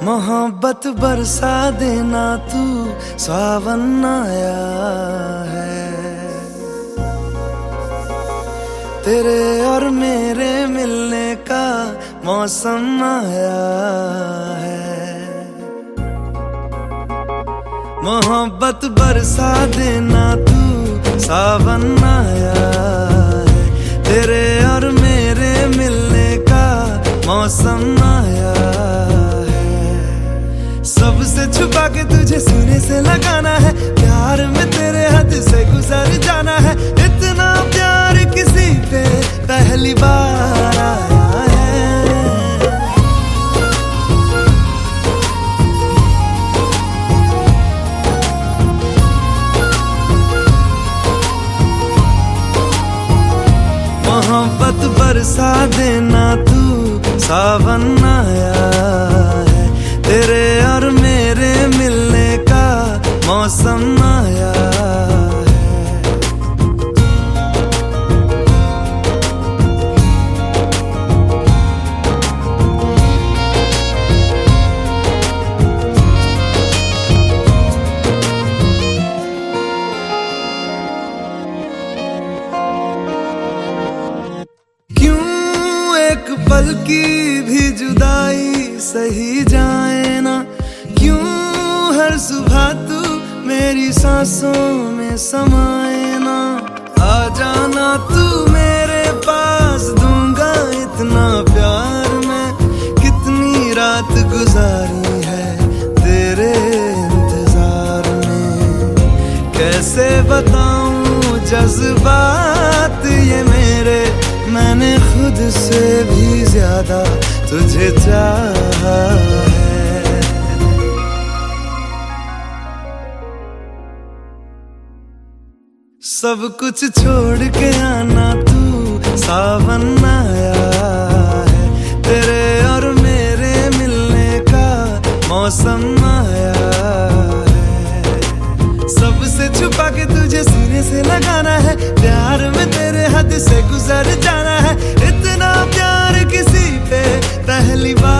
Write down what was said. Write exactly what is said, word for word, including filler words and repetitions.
मोहब्बत बरसा देना तू, सावन आया है। तेरे और मेरे मिलने का मौसम आया है। मोहब्बत बरसा देना तू, सावन आया है। तेरे और मेरे मिलने का मौसम आया है। सबसे छुपा के तुझे सीने से लगाना है, प्यार में तेरे हद से गुजर जाना है। इतना प्यार किसी पे पहली बार आया है। मोहब्बत बरसा देना तू, सावन आया है। तेरे और मेरे मिलने का मौसम आया है। क्यों एक पल की भी जुदाई सही जाए ना, क्यों हर सुबह तू मेरी सांसों में समाए ना। आ जाना तू मेरे पास, दूंगा इतना प्यार मैं। कितनी रात गुजारी है तेरे इंतजार में, कैसे बताऊं जज्बात ये मेरे। मैंने खुद से भी ज्यादा तुझे चाहा है। सब कुछ छोड़ के आना तू, सावन आया है। तेरे और मेरे मिलने का मौसम आया है। सबसे छुपा के तुझे सीने से लगाना है, प्यार में तेरे हद से गुजर जाना है। इतना प्यार किसी पे पहली बार